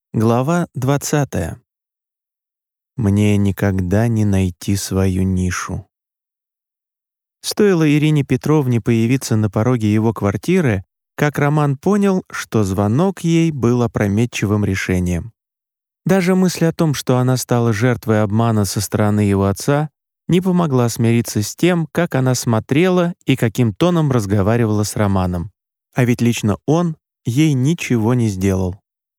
Глава 20. Мне никогда не найти свою нишу. Стоило Ирине Петровне появиться на пороге его квартиры, как Роман понял, что звонок ей был опрометчивым решением. Даже мысль о том, что она стала жертвой обмана со стороны его отца, не помогла смириться с тем, как она смотрела и каким тоном разговаривала с Романом. А ведь лично он ей ничего не сделал.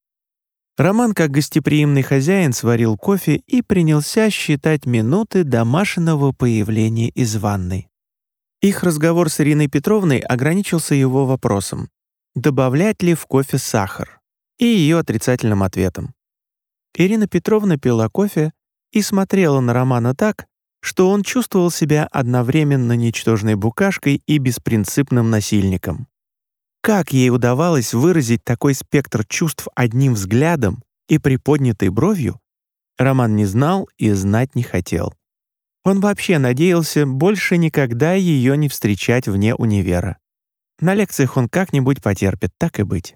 Роман, как гостеприимный хозяин, сварил кофе и принялся считать минуты до Машиного появления из ванной. Их разговор с Ириной Петровной ограничился его вопросом, добавлять ли в кофе сахар, и ее отрицательным ответом. Ирина Петровна пила кофе и смотрела на Романа так, что он чувствовал себя одновременно ничтожной букашкой и беспринципным насильником. Как ей удавалось выразить такой спектр чувств одним взглядом и приподнятой бровью, Роман не знал и знать не хотел. Он вообще надеялся больше никогда ее не встречать вне универа. На лекциях он как-нибудь потерпит, так и быть.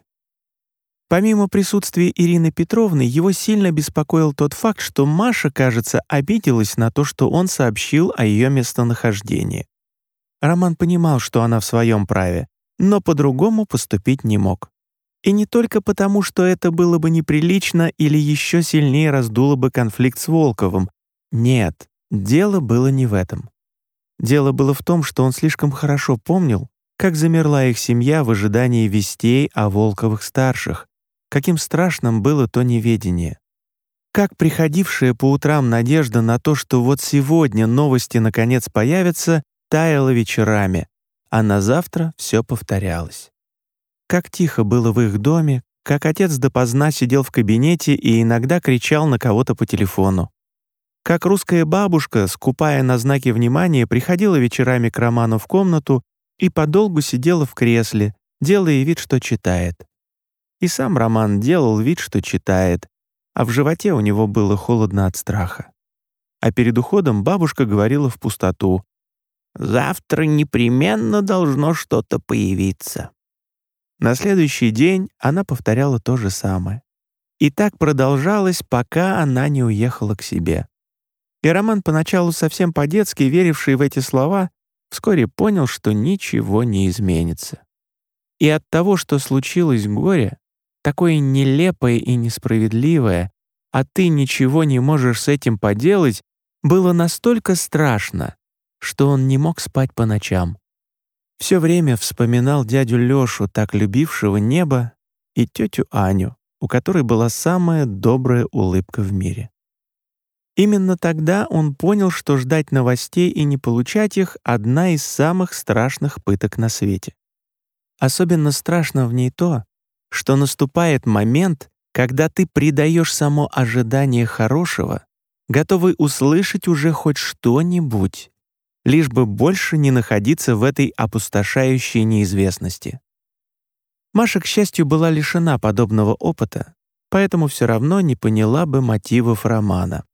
Помимо присутствия Ирины Петровны, его сильно беспокоил тот факт, что Маша, кажется, обиделась на то, что он сообщил о ее местонахождении. Роман понимал, что она в своем праве, но по-другому поступить не мог. И не только потому, что это было бы неприлично или еще сильнее раздуло бы конфликт с Волковым. Нет, дело было не в этом. Дело было в том, что он слишком хорошо помнил, как замерла их семья в ожидании вестей о Волковых-старших, каким страшным было то неведение. Как приходившая по утрам надежда на то, что вот сегодня новости наконец появятся, таяла вечерами, а на завтра все повторялось. Как тихо было в их доме, как отец допоздна сидел в кабинете и иногда кричал на кого-то по телефону. Как русская бабушка, скупая на знаки внимания, приходила вечерами к Роману в комнату и подолгу сидела в кресле, делая вид, что читает. И сам Роман делал вид, что читает, а в животе у него было холодно от страха. А перед уходом бабушка говорила в пустоту: «Завтра непременно должно что-то появиться». На следующий день она повторяла то же самое. И так продолжалось, пока она не уехала к себе. И Роман, поначалу совсем по-детски веривший в эти слова, вскоре понял, что ничего не изменится. И от того, что случилось горе, такое нелепое и несправедливое, а ты ничего не можешь с этим поделать, было настолько страшно, что он не мог спать по ночам. Все время вспоминал дядю Лёшу, так любившего небо, и тетю Аню, у которой была самая добрая улыбка в мире. Именно тогда он понял, что ждать новостей и не получать их — одна из самых страшных пыток на свете. Особенно страшно в ней то, что наступает момент, когда ты предаешь само ожидание хорошего, готовый услышать уже хоть что-нибудь, лишь бы больше не находиться в этой опустошающей неизвестности. Маша, к счастью, была лишена подобного опыта, поэтому все равно не поняла бы мотивов Романа.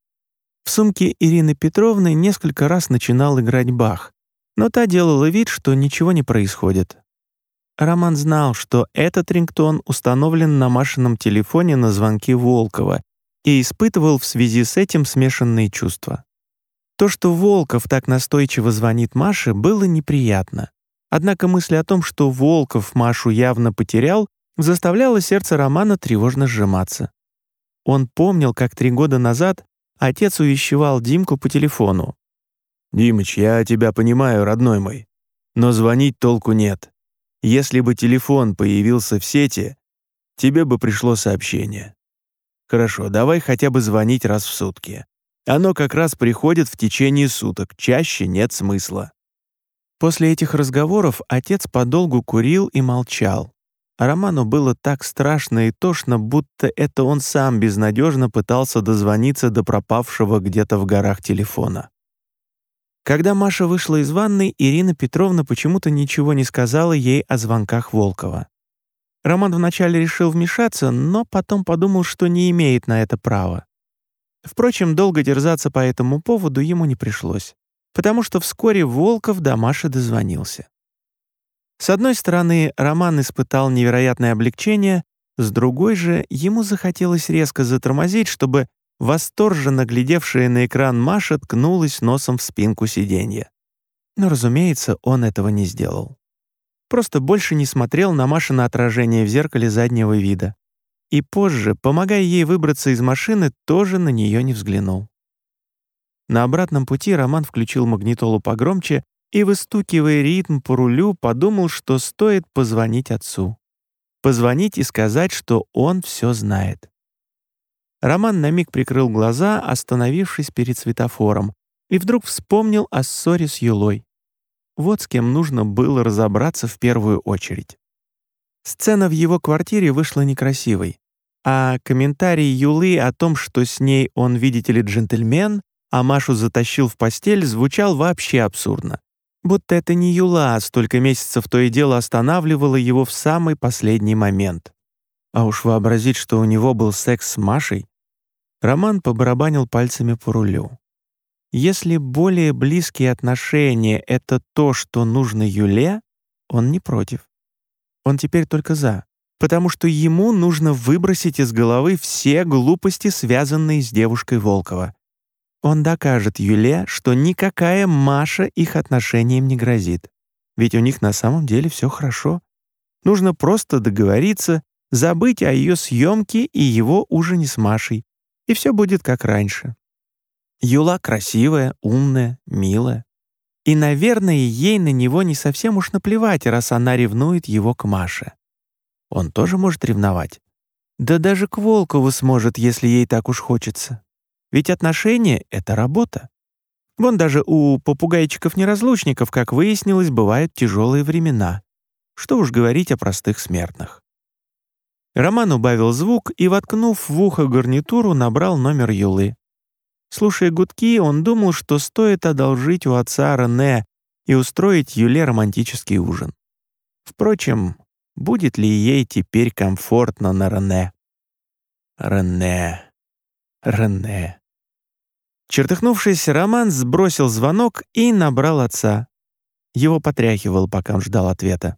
В сумке Ирины Петровны несколько раз начинал играть Бах, но та делала вид, что ничего не происходит. Роман знал, что этот рингтон установлен на Машином телефоне на звонки Волкова, и испытывал в связи с этим смешанные чувства. То, что Волков так настойчиво звонит Маше, было неприятно. Однако мысль о том, что Волков Машу явно потерял, заставляла сердце Романа тревожно сжиматься. Он помнил, как 3 года назад отец увещевал Димку по телефону. «Димыч, я тебя понимаю, родной мой, но звонить толку нет. Если бы телефон появился в сети, тебе бы пришло сообщение. Хорошо, давай хотя бы звонить раз в сутки. Оно как раз приходит в течение суток, чаще нет смысла». После этих разговоров отец подолгу курил и молчал. А Роману было так страшно и тошно, будто это он сам безнадежно пытался дозвониться до пропавшего где-то в горах телефона. Когда Маша вышла из ванной, Ирина Петровна почему-то ничего не сказала ей о звонках Волкова. Роман вначале решил вмешаться, но потом подумал, что не имеет на это права. Впрочем, долго терзаться по этому поводу ему не пришлось, потому что вскоре Волков до Маши дозвонился. С одной стороны, Роман испытал невероятное облегчение, С другой же, ему захотелось резко затормозить, чтобы восторженно глядевшая на экран Маша ткнулась носом в спинку сиденья. Но, разумеется, он этого не сделал. Просто больше не смотрел на Машино отражение в зеркале заднего вида. И позже, помогая ей выбраться из машины, тоже на нее не взглянул. На обратном пути Роман включил магнитолу погромче и, выстукивая ритм по рулю, подумал, что стоит позвонить отцу. Позвонить и сказать, что он все знает. Роман на миг прикрыл глаза, остановившись перед светофором, и вдруг вспомнил о ссоре с Юлой. Вот с кем нужно было разобраться в первую очередь. Сцена в его квартире вышла некрасивой, а комментарий Юлы о том, что с ней он, видите ли, джентльмен, а Машу затащил в постель, звучал вообще абсурдно. Будто это не Юла столько месяцев то и дело останавливала его в самый последний момент. А уж вообразить, что у него был секс с Машей. Роман побарабанил пальцами по рулю. Если более близкие отношения — это то, что нужно Юле, он не против. Он теперь только за, потому что ему нужно выбросить из головы все глупости, связанные с девушкой Волкова. Он докажет Юле, что никакая Маша их отношениям не грозит. Ведь у них на самом деле все хорошо. Нужно просто договориться, забыть о ее съемке и его ужине с Машей, и все будет как раньше. Юла красивая, умная, милая. И, наверное, ей на него не совсем уж наплевать, раз она ревнует его к Маше. Он тоже может ревновать. Да даже к Волкову сможет, если ей так уж хочется. Ведь отношения — это работа. Вон даже у попугайчиков-неразлучников, как выяснилось, бывают тяжелые времена. Что уж говорить о простых смертных. Роман убавил звук и, воткнув в ухо гарнитуру, набрал номер Юлы. Слушая гудки, он думал, что стоит одолжить у отца Рене и устроить Юле романтический ужин. Впрочем, будет ли ей теперь комфортно на Рене? Рене. Чертыхнувшись, Роман сбросил звонок и набрал отца. Его потряхивал, пока он ждал ответа.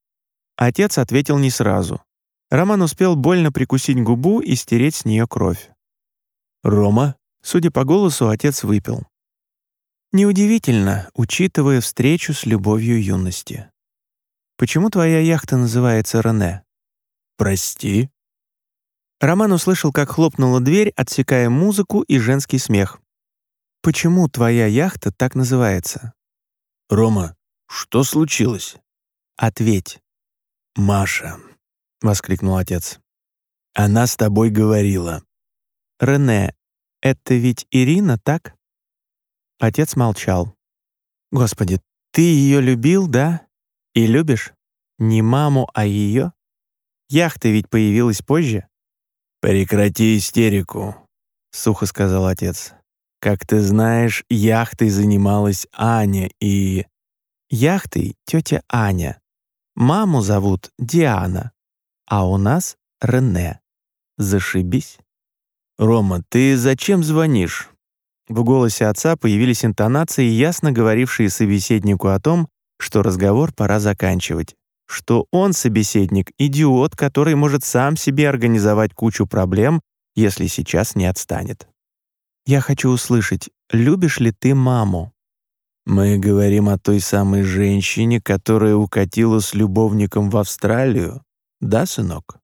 Отец ответил не сразу. Роман успел больно прикусить губу и стереть с нее кровь. «Рома?» Судя по голосу, отец выпил. Неудивительно, учитывая встречу с любовью юности. «Почему твоя яхта называется Рене?» «Прости?» Роман услышал, как хлопнула дверь, отсекая музыку и женский смех. «Почему твоя яхта так называется?» «Рома, что случилось?» «Ответь». «Маша», — воскликнул отец. «Она с тобой говорила». «Рене, это ведь Ирина, так?» Отец молчал. «Господи, ты ее любил, да? И любишь? Не маму, а ее? Яхта ведь появилась позже». «Прекрати истерику», — сухо сказал отец. «Как ты знаешь, яхтой занималась Аня и...» «Яхтой тетя Аня. Маму зовут Диана, а у нас Рене. Зашибись». «Рома, ты зачем звонишь?» В голосе отца появились интонации, ясно говорившие собеседнику о том, что разговор пора заканчивать, что он, собеседник, идиот, который может сам себе организовать кучу проблем, если сейчас не отстанет. «Я хочу услышать, любишь ли ты маму?» «Мы говорим о той самой женщине, которая укатила с любовником в Австралию, да, сынок?»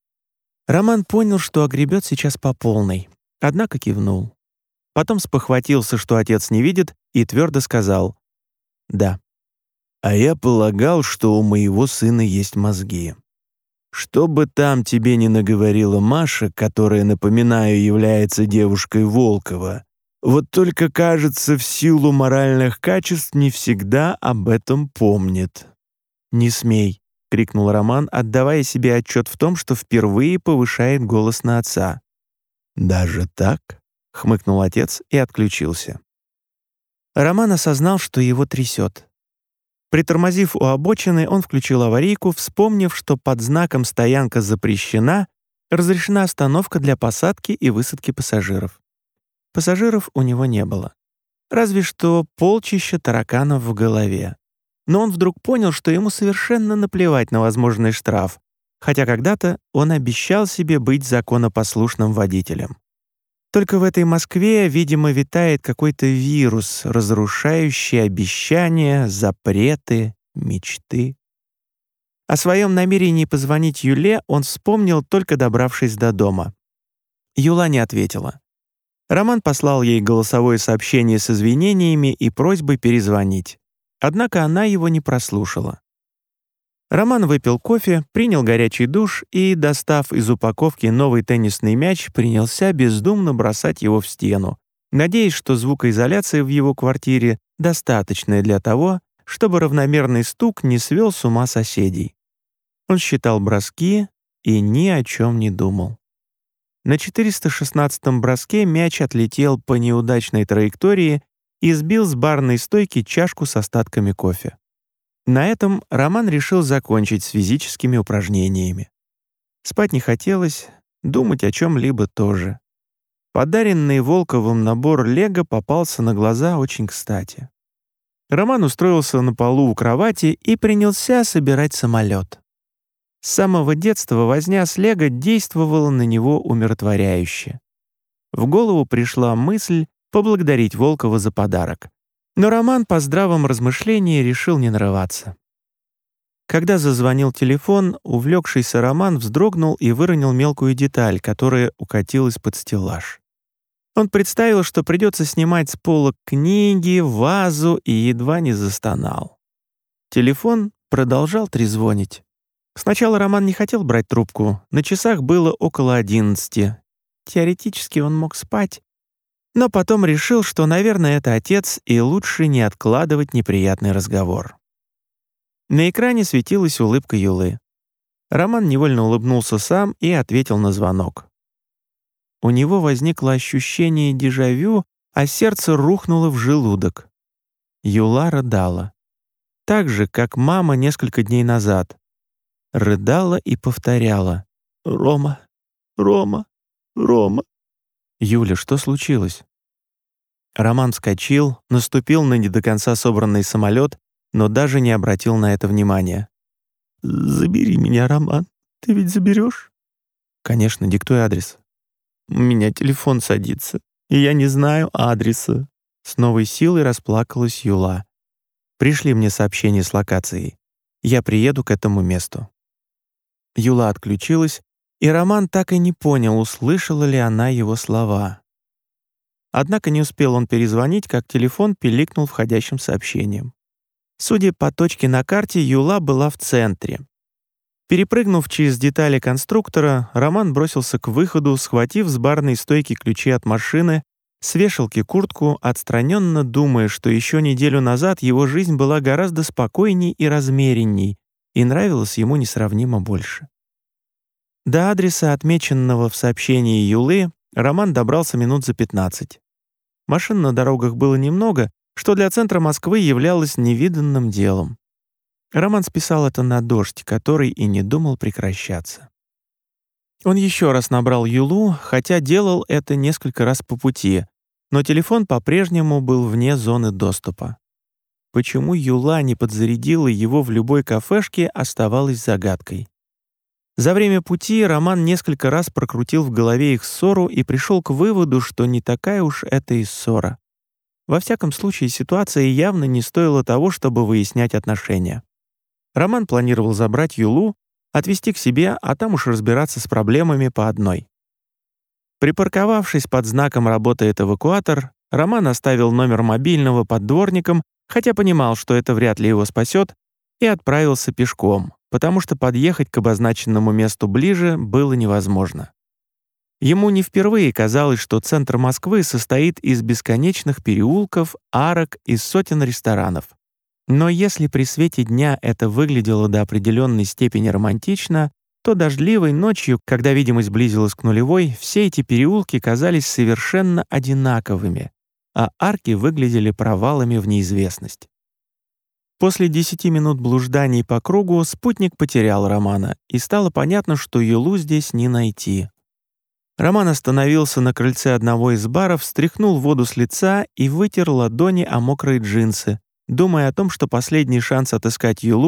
Роман понял, что огребет сейчас по полной, однако кивнул. Потом спохватился, что отец не видит, и твердо сказал «да». «А я полагал, что у моего сына есть мозги. Что бы там тебе ни наговорила Маша, которая, напоминаю, является девушкой Волкова, вот только, кажется, в силу моральных качеств не всегда об этом помнит». «Не смей», — крикнул Роман, отдавая себе отчет в том, что впервые повышает голос на отца. «Даже так?» — хмыкнул отец и отключился. Роман осознал, что его трясет. Притормозив у обочины, он включил аварийку, вспомнив, что под знаком «Стоянка запрещена» разрешена остановка для посадки и высадки пассажиров. Пассажиров у него не было. Разве что полчища тараканов в голове. Но он вдруг понял, что ему совершенно наплевать на возможный штраф, хотя когда-то он обещал себе быть законопослушным водителем. Только в этой Москве, видимо, витает какой-то вирус, разрушающий обещания, запреты, мечты. О своем намерении позвонить Юле он вспомнил, только добравшись до дома. Юла не ответила. Роман послал ей голосовое сообщение с извинениями и просьбой перезвонить. Однако она его не прослушала. Роман выпил кофе, принял горячий душ и, достав из упаковки новый теннисный мяч, принялся бездумно бросать его в стену, надеясь, что звукоизоляция в его квартире достаточная для того, чтобы равномерный стук не свел с ума соседей. Он считал броски и ни о чем не думал. На 416-м броске мяч отлетел по неудачной траектории и сбил с барной стойки чашку с остатками кофе. На этом Роман решил закончить с физическими упражнениями. Спать не хотелось, думать о чем-либо тоже. Подаренный Волковым набор лего попался на глаза очень кстати. Роман устроился на полу у кровати и принялся собирать самолет. С самого детства возня с лего действовала на него умиротворяюще. В голову пришла мысль поблагодарить Волкова за подарок. Но Роман по здравом размышлении решил не нарываться. Когда зазвонил телефон, увлекшийся Роман вздрогнул и выронил мелкую деталь, которая укатилась под стеллаж. Он представил, что придется снимать с полок книги, вазу и едва не застонал. Телефон продолжал трезвонить. Сначала Роман не хотел брать трубку, на часах было около 11. Теоретически он мог спать, но потом решил, что, наверное, это отец, и лучше не откладывать неприятный разговор. На экране светилась улыбка Юлы. Роман невольно улыбнулся сам и ответил на звонок. У него возникло ощущение дежавю, а сердце рухнуло в желудок. Юла рыдала. Так же, как мама несколько дней назад. Рыдала и повторяла: «Рома, Рома, Рома». «Юля, что случилось?» Роман вскочил, наступил на не до конца собранный самолет, но даже не обратил на это внимания. «Забери меня, Роман. Ты ведь заберешь?» «Конечно, диктуй адрес». «У меня телефон садится, и я не знаю адреса». С новой силой расплакалась Юла. «Пришли мне сообщение с локацией. Я приеду к этому месту». Юла отключилась, и Роман так и не понял, услышала ли она его слова. Однако не успел он перезвонить, как телефон пиликнул входящим сообщением. Судя по точке на карте, Юла была в центре. Перепрыгнув через детали конструктора, Роман бросился к выходу, схватив с барной стойки ключи от машины, с вешалки куртку, отстраненно думая, что еще неделю назад его жизнь была гораздо спокойней и размеренней, и нравилась ему несравнимо больше. До адреса, отмеченного в сообщении Юлы, Роман добрался минут за 15. Машин на дорогах было немного, что для центра Москвы являлось невиданным делом. Роман списал это на дождь, который и не думал прекращаться. Он еще раз набрал Юлу, хотя делал это несколько раз по пути, но телефон по-прежнему был вне зоны доступа. Почему Юла не подзарядила его в любой кафешке, оставалось загадкой. За время пути Роман несколько раз прокрутил в голове их ссору и пришел к выводу, что не такая уж это и ссора. Во всяком случае, ситуация явно не стоила того, чтобы выяснять отношения. Роман планировал забрать Юлу, отвезти к себе, а там уж разбираться с проблемами по одной. Припарковавшись под знаком «Работает эвакуатор», Роман оставил номер мобильного под дворником, хотя понимал, что это вряд ли его спасет, и отправился пешком, потому что подъехать к обозначенному месту ближе было невозможно. Ему не впервые казалось, что центр Москвы состоит из бесконечных переулков, арок и сотен ресторанов. Но если при свете дня это выглядело до определенной степени романтично, то дождливой ночью, когда видимость близилась к нулевой, все эти переулки казались совершенно одинаковыми, а арки выглядели провалами в неизвестность. После 10 минут блужданий по кругу спутник потерял Романа, и стало понятно, что Юлу здесь не найти. Роман остановился на крыльце одного из баров, стряхнул воду с лица и вытер ладони о мокрые джинсы, думая о том, что последний шанс отыскать Юлу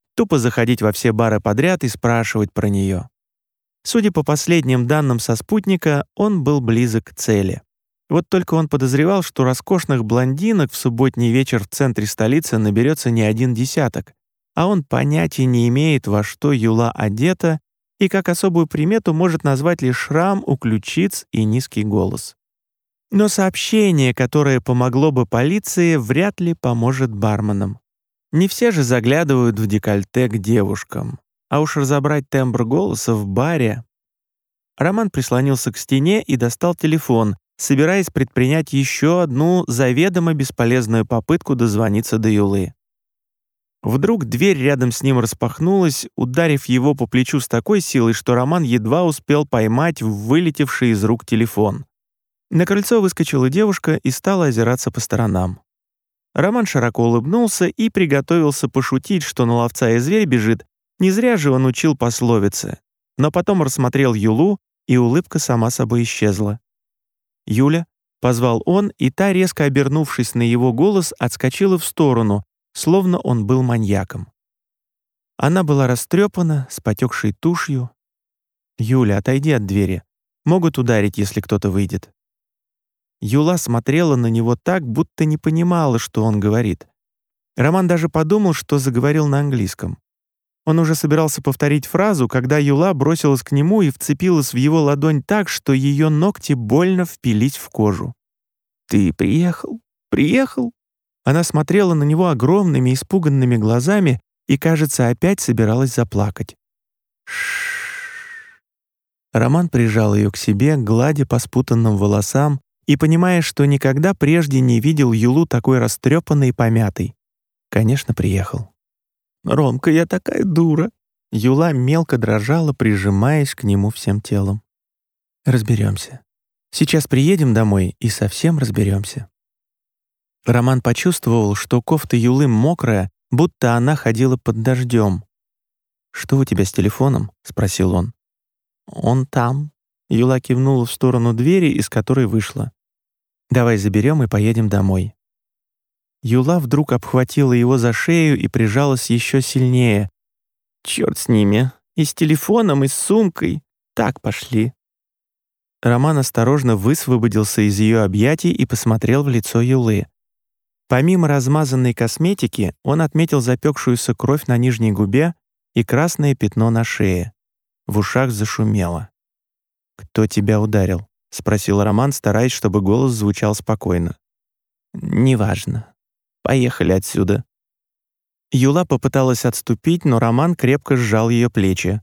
Тупо заходить во все бары подряд и спрашивать про нее. Судя по последним данным со спутника, он был близок к цели. Вот только он подозревал, что роскошных блондинок в субботний вечер в центре столицы наберется не один десяток, а он понятия не имеет, во что Юла одета, и как особую примету может назвать лишь шрам у ключиц и низкий голос. Но сообщение, которое помогло бы полиции, вряд ли поможет барменам. Не все же заглядывают в декольте к девушкам, а уж разобрать тембр голоса в баре. Роман прислонился к стене и достал телефон, собираясь предпринять еще одну заведомо бесполезную попытку дозвониться до Юлы. Вдруг дверь рядом с ним распахнулась, ударив его по плечу с такой силой, что Роман едва успел поймать вылетевший из рук телефон. На крыльцо выскочила девушка и стала озираться по сторонам. Роман широко улыбнулся и приготовился пошутить, что на ловца и зверь бежит. Не зря же он учил пословицы. Но потом рассмотрел Юлу, и улыбка сама собой исчезла. «Юля», — позвал он, и та, резко обернувшись на его голос, отскочила в сторону, словно он был маньяком. Она была растрепана, с потекшей тушью. «Юля, отойди от двери. Могут ударить, если кто-то выйдет». Юла смотрела на него так, будто не понимала, что он говорит. Роман даже подумал, что заговорил на английском. Он уже собирался повторить фразу, когда Юла бросилась к нему и вцепилась в его ладонь так, что ее ногти больно впились в кожу. «Ты приехал? Приехал?» Она смотрела на него огромными испуганными глазами и, кажется, опять собиралась заплакать. Ш-ш-ш. Роман прижал ее к себе, гладя по спутанным волосам и понимая, что никогда прежде не видел Юлу такой растрепанной и помятой. Конечно, приехал. «Ромка, я такая дура!» Юла мелко дрожала, прижимаясь к нему всем телом. «Разберемся. Сейчас приедем домой и совсем разберемся». Роман почувствовал, что кофта Юлы мокрая, будто она ходила под дождем. «Что у тебя с телефоном?» — спросил он. «Он там». Юла кивнула в сторону двери, из которой вышла. «Давай заберем и поедем домой». Юла вдруг обхватила его за шею и прижалась еще сильнее. «Черт с ними! И с телефоном, и с сумкой! Так, пошли!» Роман осторожно высвободился из ее объятий и посмотрел в лицо Юлы. Помимо размазанной косметики, он отметил запекшуюся кровь на нижней губе и красное пятно на шее. В ушах зашумело. «Кто тебя ударил?» — спросил Роман, стараясь, чтобы голос звучал спокойно. «Неважно. Поехали отсюда». Юла попыталась отступить, но Роман крепко сжал ее плечи.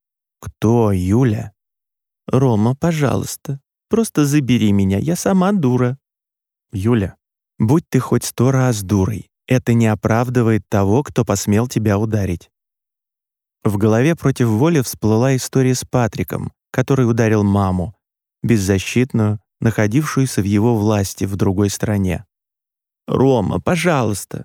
«Кто, Юля?» «Рома, пожалуйста, просто забери меня, я сама дура». «Юля, будь ты хоть 100 раз дурой, это не оправдывает того, кто посмел тебя ударить». В голове против воли всплыла история с Патриком, который ударил маму, беззащитную, находившуюся в его власти в другой стране. «Рома, пожалуйста!»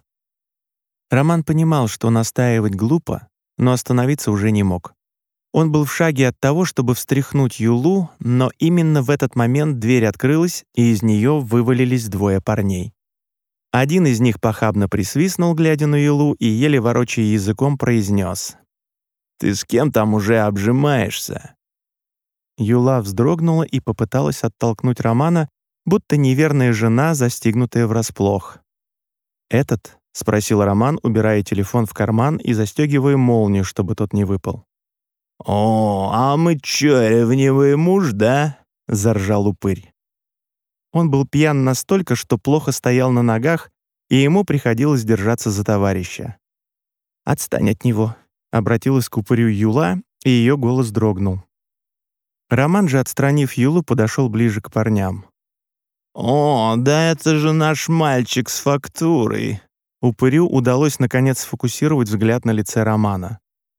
Роман понимал, что настаивать глупо, но остановиться уже не мог. Он был в шаге от того, чтобы встряхнуть Юлу, но именно в этот момент дверь открылась, и из нее вывалились 2 парней. Один из них похабно присвистнул, глядя на Юлу, и еле ворочая языком произнес: «Ты с кем там уже обжимаешься?» Юла вздрогнула и попыталась оттолкнуть Романа, будто неверная жена, застигнутая врасплох. «Этот?» — спросил Роман, убирая телефон в карман и застегивая молнию, чтобы тот не выпал. «О, а мы чё, ревнивый муж, да?» — заржал упырь. Он был пьян настолько, что плохо стоял на ногах, и ему приходилось держаться за товарища. «Отстань от него», — обратилась к упырю Юла, и ее голос дрогнул. Роман же, отстранив Юлу, подошел ближе к парням. «О, да это же наш мальчик с фактурой!» Упырю удалось наконец сфокусировать взгляд на лице Романа.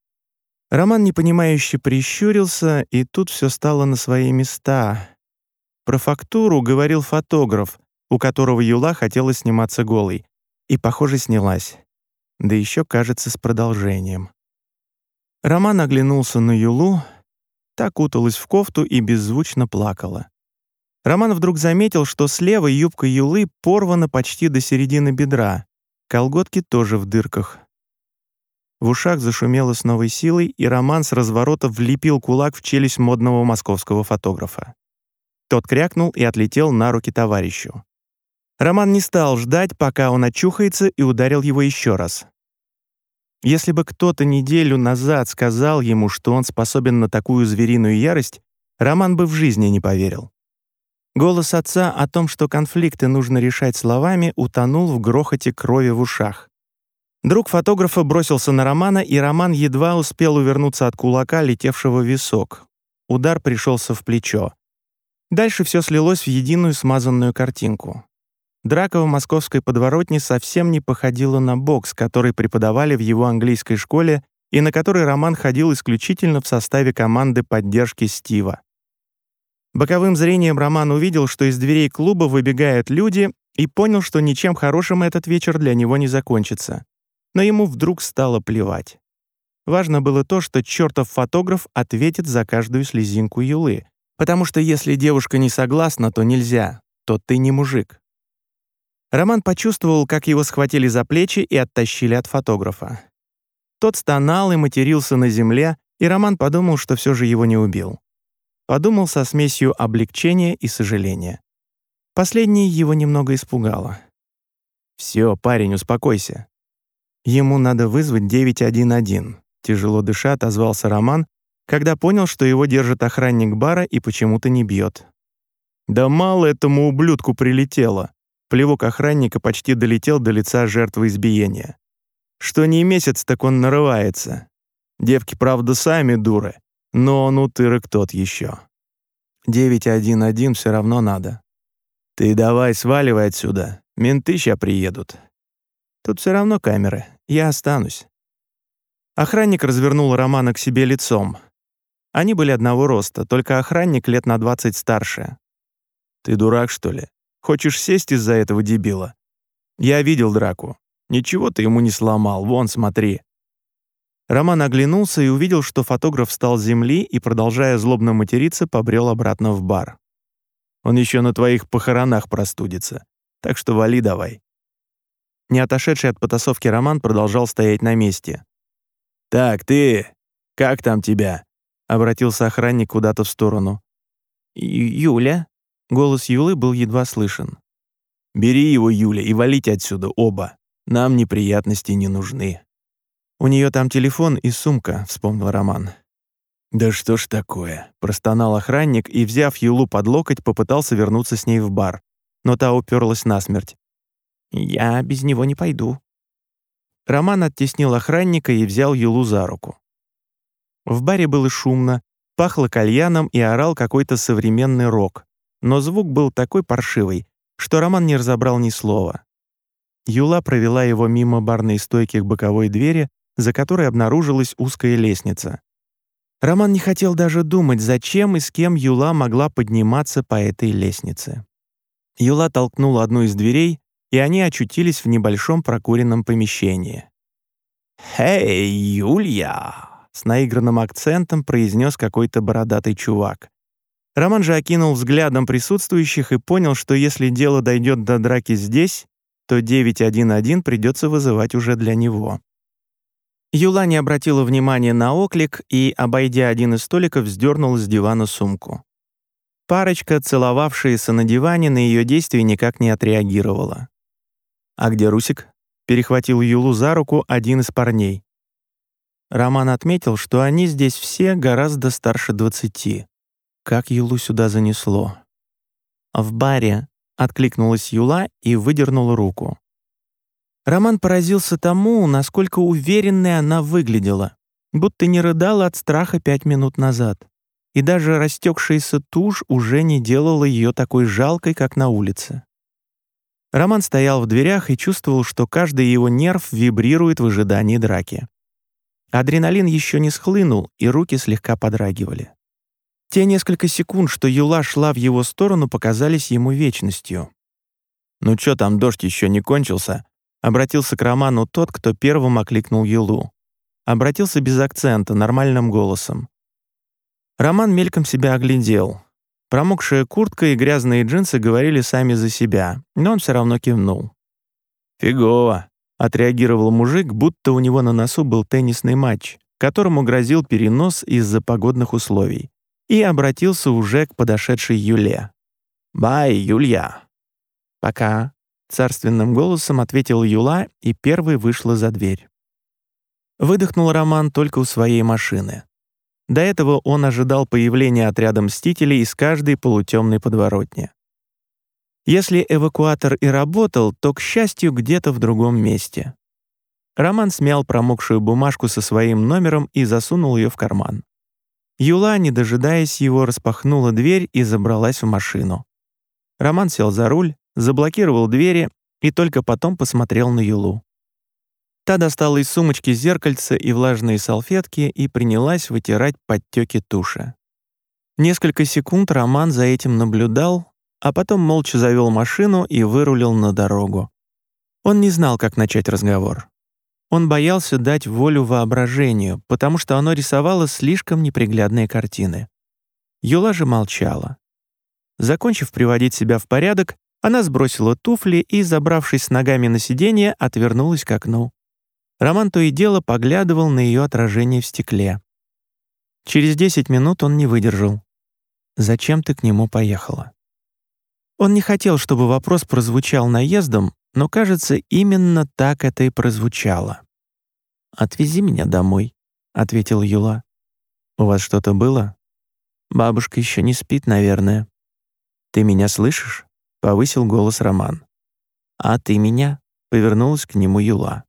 Роман непонимающе прищурился, и тут все стало на свои места. Про фактуру говорил фотограф, у которого Юла хотела сниматься голой, и, похоже, снялась. Да еще, кажется, с продолжением. Роман оглянулся на Юлу, та куталась в кофту и беззвучно плакала. Роман вдруг заметил, что слева юбка Юлы порвана почти до середины бедра, колготки тоже в дырках. В ушах зашумело с новой силой, и Роман с разворота влепил кулак в челюсть модного московского фотографа. Тот крякнул и отлетел на руки товарищу. Роман не стал ждать, пока он очухается, и ударил его еще раз. Если бы кто-то неделю назад сказал ему, что он способен на такую звериную ярость, Роман бы в жизни не поверил. Голос отца о том, что конфликты нужно решать словами, утонул в грохоте крови в ушах. Друг фотографа бросился на Романа, и Роман едва успел увернуться от кулака, летевшего в висок. Удар пришелся в плечо. Дальше все слилось в единую смазанную картинку. Драка в московской подворотне совсем не походила на бокс, который преподавали в его английской школе и на который Роман ходил исключительно в составе команды поддержки Стива. Боковым зрением Роман увидел, что из дверей клуба выбегают люди, и понял, что ничем хорошим этот вечер для него не закончится. Но ему вдруг стало плевать. Важно было то, что чертов фотограф ответит за каждую слезинку Юлы, потому что если девушка не согласна, то нельзя, то ты не мужик. Роман почувствовал, как его схватили за плечи и оттащили от фотографа. Тот стонал и матерился на земле, и Роман подумал, что все же его не убил. Подумал со смесью облегчения и сожаления. Последнее его немного испугало. «Все, парень, успокойся. Ему надо вызвать 911», — тяжело дыша отозвался Роман, когда понял, что его держит охранник бара и почему-то не бьет. «Да мало этому ублюдку прилетело». Плевок охранника почти долетел до лица жертвы избиения. Что не месяц, так он нарывается. Девки, правда, сами дуры, но он утырок тот еще. 911 все равно надо. Ты давай сваливай отсюда, менты ща приедут. Тут все равно камеры, я останусь. Охранник развернул Романа к себе лицом. Они были одного роста, только охранник лет на 20 старше. Ты дурак, что ли? Хочешь сесть из-за этого дебила? Я видел драку. Ничего ты ему не сломал, вон, смотри». Роман оглянулся и увидел, что фотограф встал с земли и, продолжая злобно материться, побрел обратно в бар. «Он еще на твоих похоронах простудится, так что вали давай». Не отошедший от потасовки Роман продолжал стоять на месте. «Так, ты, как там тебя?» — обратился охранник куда-то в сторону. «Юля?» Голос Юлы был едва слышен. «Бери его, Юля, и валите отсюда оба. Нам неприятности не нужны». «У нее там телефон и сумка», — вспомнил Роман. «Да что ж такое?» — простонал охранник и, взяв Юлу под локоть, попытался вернуться с ней в бар. Но та уперлась насмерть. «Я без него не пойду». Роман оттеснил охранника и взял Юлу за руку. В баре было шумно, пахло кальяном и орал какой-то современный рок. Но звук был такой паршивый, что Роман не разобрал ни слова. Юла провела его мимо барной стойки к боковой двери, за которой обнаружилась узкая лестница. Роман не хотел даже думать, зачем и с кем Юла могла подниматься по этой лестнице. Юла толкнула одну из дверей, и они очутились в небольшом прокуренном помещении. «Хей, Юлья!» — с наигранным акцентом произнес какой-то бородатый чувак. Роман же окинул взглядом присутствующих и понял, что если дело дойдет до драки здесь, то 911 придется вызывать уже для него. Юла не обратила внимания на оклик и, обойдя один из столиков, сдернула с дивана сумку. Парочка, целовавшаяся на диване, на ее действия никак не отреагировала. «А где Русик?» — перехватил Юлу за руку один из парней. Роман отметил, что они здесь все гораздо старше 20. Как Юлу сюда занесло? «В баре», — откликнулась Юла и выдернула руку. Роман поразился тому, насколько уверенной она выглядела, будто не рыдала от страха 5 минут назад. И даже растекшаяся тушь уже не делала ее такой жалкой, как на улице. Роман стоял в дверях и чувствовал, что каждый его нерв вибрирует в ожидании драки. Адреналин еще не схлынул, и руки слегка подрагивали. Те несколько секунд, что Юла шла в его сторону, показались ему вечностью. «Ну чё там, дождь еще не кончился?» — обратился к Роману тот, кто первым окликнул Юлу. Обратился без акцента, нормальным голосом. Роман мельком себя оглядел. Промокшая куртка и грязные джинсы говорили сами за себя, но он все равно кивнул. «Фигово. Отреагировал мужик, будто у него на носу был теннисный матч, которому грозил перенос из-за погодных условий, и обратился уже к подошедшей Юле. «Бай, Юлья!» «Пока», — царственным голосом ответил Юла и первой вышла за дверь. Выдохнул Роман только у своей машины. До этого он ожидал появления отряда мстителей из каждой полутемной подворотни. Если эвакуатор и работал, то, к счастью, где-то в другом месте. Роман смял промокшую бумажку со своим номером и засунул ее в карман. Юла, не дожидаясь его, распахнула дверь и забралась в машину. Роман сел за руль, заблокировал двери и только потом посмотрел на Юлу. Та достала из сумочки зеркальце и влажные салфетки и принялась вытирать подтеки туши. Несколько секунд Роман за этим наблюдал, а потом молча завел машину и вырулил на дорогу. Он не знал, как начать разговор. Он боялся дать волю воображению, потому что оно рисовало слишком неприглядные картины. Юла же молчала. Закончив приводить себя в порядок, она сбросила туфли и, забравшись с ногами на сиденье, отвернулась к окну. Роман то и дело поглядывал на ее отражение в стекле. Через 10 минут он не выдержал. «Зачем ты к нему поехала?» Он не хотел, чтобы вопрос прозвучал наездом, но, кажется, именно так это и прозвучало. «Отвези меня домой», — ответила Юла. «У вас что-то было? Бабушка еще не спит, наверное». «Ты меня слышишь?» — повысил голос Роман. «А ты меня?» — повернулась к нему Юла.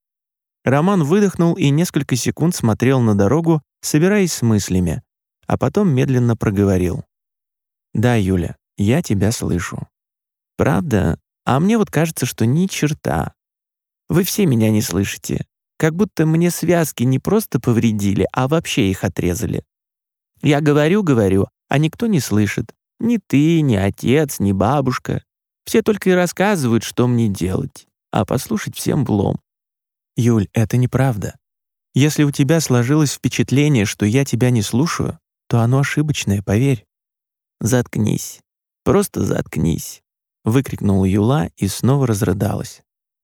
Роман выдохнул и несколько секунд смотрел на дорогу, собираясь с мыслями, а потом медленно проговорил. «Да, Юля, я тебя слышу. Правда? А мне вот кажется, что ни черта. Вы все меня не слышите. Как будто мне связки не просто повредили, а вообще их отрезали. Я говорю, а никто не слышит. Ни ты, ни отец, ни бабушка. Все только и рассказывают, что мне делать. А послушать всем влом. Юль, это неправда. Если у тебя сложилось впечатление, что я тебя не слушаю, то оно ошибочное, поверь». «Заткнись. Просто заткнись», — выкрикнула Юла и снова разрыдалась.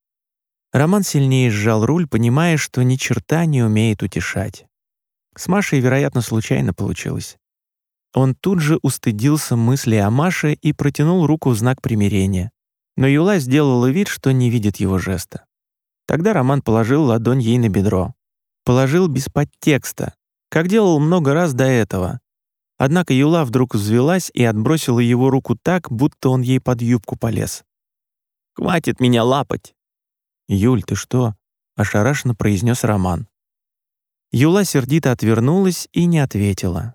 Роман сильнее сжал руль, понимая, что ни черта не умеет утешать. С Машей, вероятно, случайно получилось. Он тут же устыдился мысли о Маше и протянул руку в знак примирения. Но Юла сделала вид, что не видит его жеста. Тогда Роман положил ладонь ей на бедро. Положил без подтекста, как делал много раз до этого. Однако Юла вдруг взвелась и отбросила его руку так, будто он ей под юбку полез. «Хватит меня лапать!» «Юль, ты что?» — ошарашенно произнес Роман. Юла сердито отвернулась и не ответила.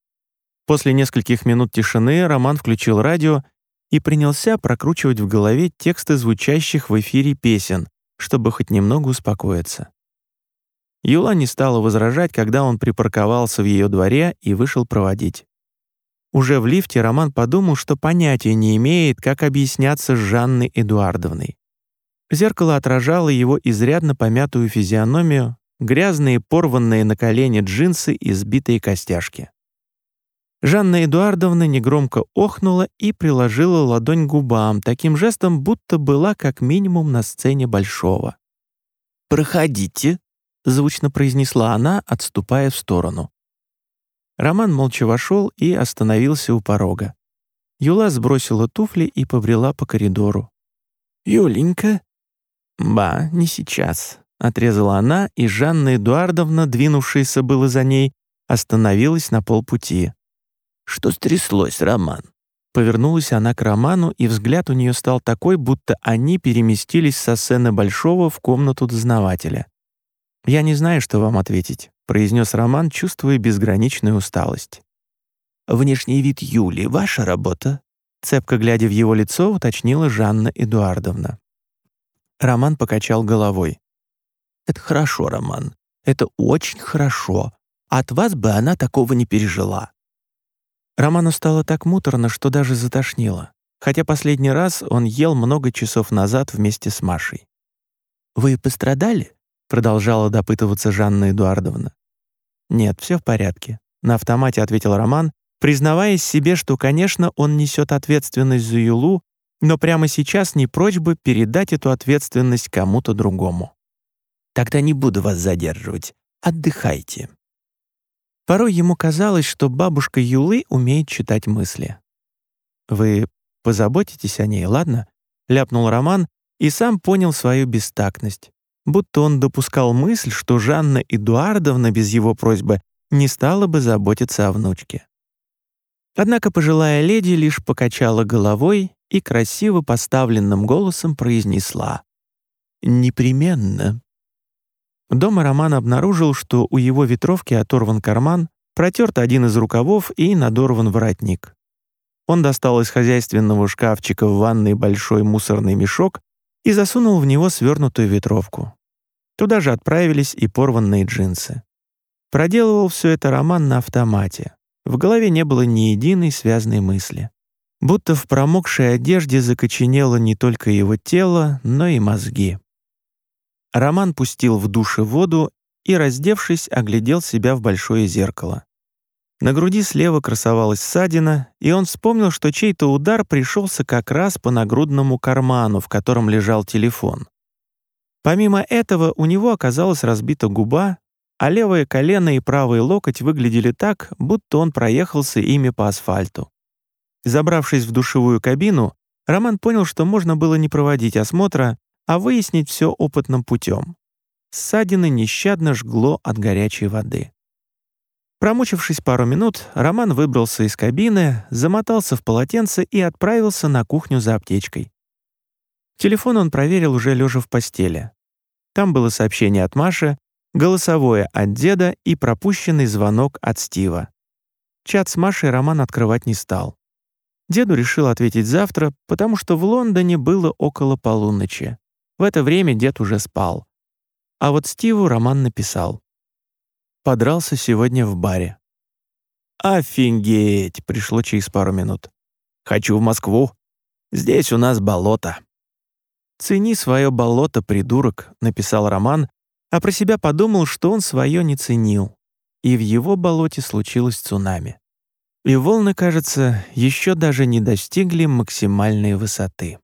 После нескольких минут тишины Роман включил радио и принялся прокручивать в голове тексты звучащих в эфире песен, чтобы хоть немного успокоиться. Юла не стала возражать, когда он припарковался в ее дворе и вышел проводить. Уже в лифте Роман подумал, что понятия не имеет, как объясняться с Жанной Эдуардовной. Зеркало отражало его изрядно помятую физиономию, грязные порванные на колени джинсы и сбитые костяшки. Жанна Эдуардовна негромко охнула и приложила ладонь к губам, таким жестом, будто была как минимум на сцене Большого. «Проходите», — звучно произнесла она, отступая в сторону. Роман молча вошел и остановился у порога. Юла сбросила туфли и побрела по коридору. «Юленька?» «Ба, не сейчас», — отрезала она, и Жанна Эдуардовна, двинувшаяся было за ней, остановилась на полпути. «Что стряслось, Роман?» Повернулась она к Роману, и взгляд у нее стал такой, будто они переместились со сцены Большого в комнату дознавателя. «Я не знаю, что вам ответить», — произнес Роман, чувствуя безграничную усталость. «Внешний вид Юли — ваша работа?» Цепко глядя в его лицо, уточнила Жанна Эдуардовна. Роман покачал головой. «Это хорошо, Роман. Это очень хорошо. От вас бы она такого не пережила». Роману стало так муторно, что даже затошнило, хотя последний раз он ел много часов назад вместе с Машей. «Вы пострадали?» — продолжала допытываться Жанна Эдуардовна. «Нет, все в порядке», — на автомате ответил Роман, признаваясь себе, что, конечно, он несет ответственность за Юлу, но прямо сейчас не прочь бы передать эту ответственность кому-то другому. «Тогда не буду вас задерживать. Отдыхайте». Порой ему казалось, что бабушка Юлы умеет читать мысли. «Вы позаботитесь о ней, ладно?» — ляпнул Роман и сам понял свою бестактность, будто он допускал мысль, что Жанна Эдуардовна без его просьбы не стала бы заботиться о внучке. Однако пожилая леди лишь покачала головой и красиво поставленным голосом произнесла: «Непременно». Дома Роман обнаружил, что у его ветровки оторван карман, протерт один из рукавов и надорван воротник. Он достал из хозяйственного шкафчика в ванной большой мусорный мешок и засунул в него свернутую ветровку. Туда же отправились и порванные джинсы. Проделывал все это Роман на автомате. В голове не было ни единой связной мысли. Будто в промокшей одежде закоченело не только его тело, но и мозги. Роман пустил в душе воду и, раздевшись, оглядел себя в большое зеркало. На груди слева красовалась ссадина, и он вспомнил, что чей-то удар пришелся как раз по нагрудному карману, в котором лежал телефон. Помимо этого, у него оказалась разбита губа, а левое колено и правый локоть выглядели так, будто он проехался ими по асфальту. Забравшись в душевую кабину, Роман понял, что можно было не проводить осмотра, а выяснить все опытным путем. Ссадины нещадно жгло от горячей воды. Промучившись пару минут, Роман выбрался из кабины, замотался в полотенце и отправился на кухню за аптечкой. Телефон он проверил уже лежа в постели. Там было сообщение от Маши, голосовое от деда и пропущенный звонок от Стива. Чат с Машей Роман открывать не стал. Деду решил ответить завтра, потому что в Лондоне было около полуночи. В это время дед уже спал. А вот Стиву Роман написал: «Подрался сегодня в баре». «Офигеть!» — пришло через пару минут. «Хочу в Москву. Здесь у нас болото». «Цени свое болото, придурок», — написал Роман, а про себя подумал, что он свое не ценил. И в его болоте случилось цунами. И волны, кажется, еще даже не достигли максимальной высоты.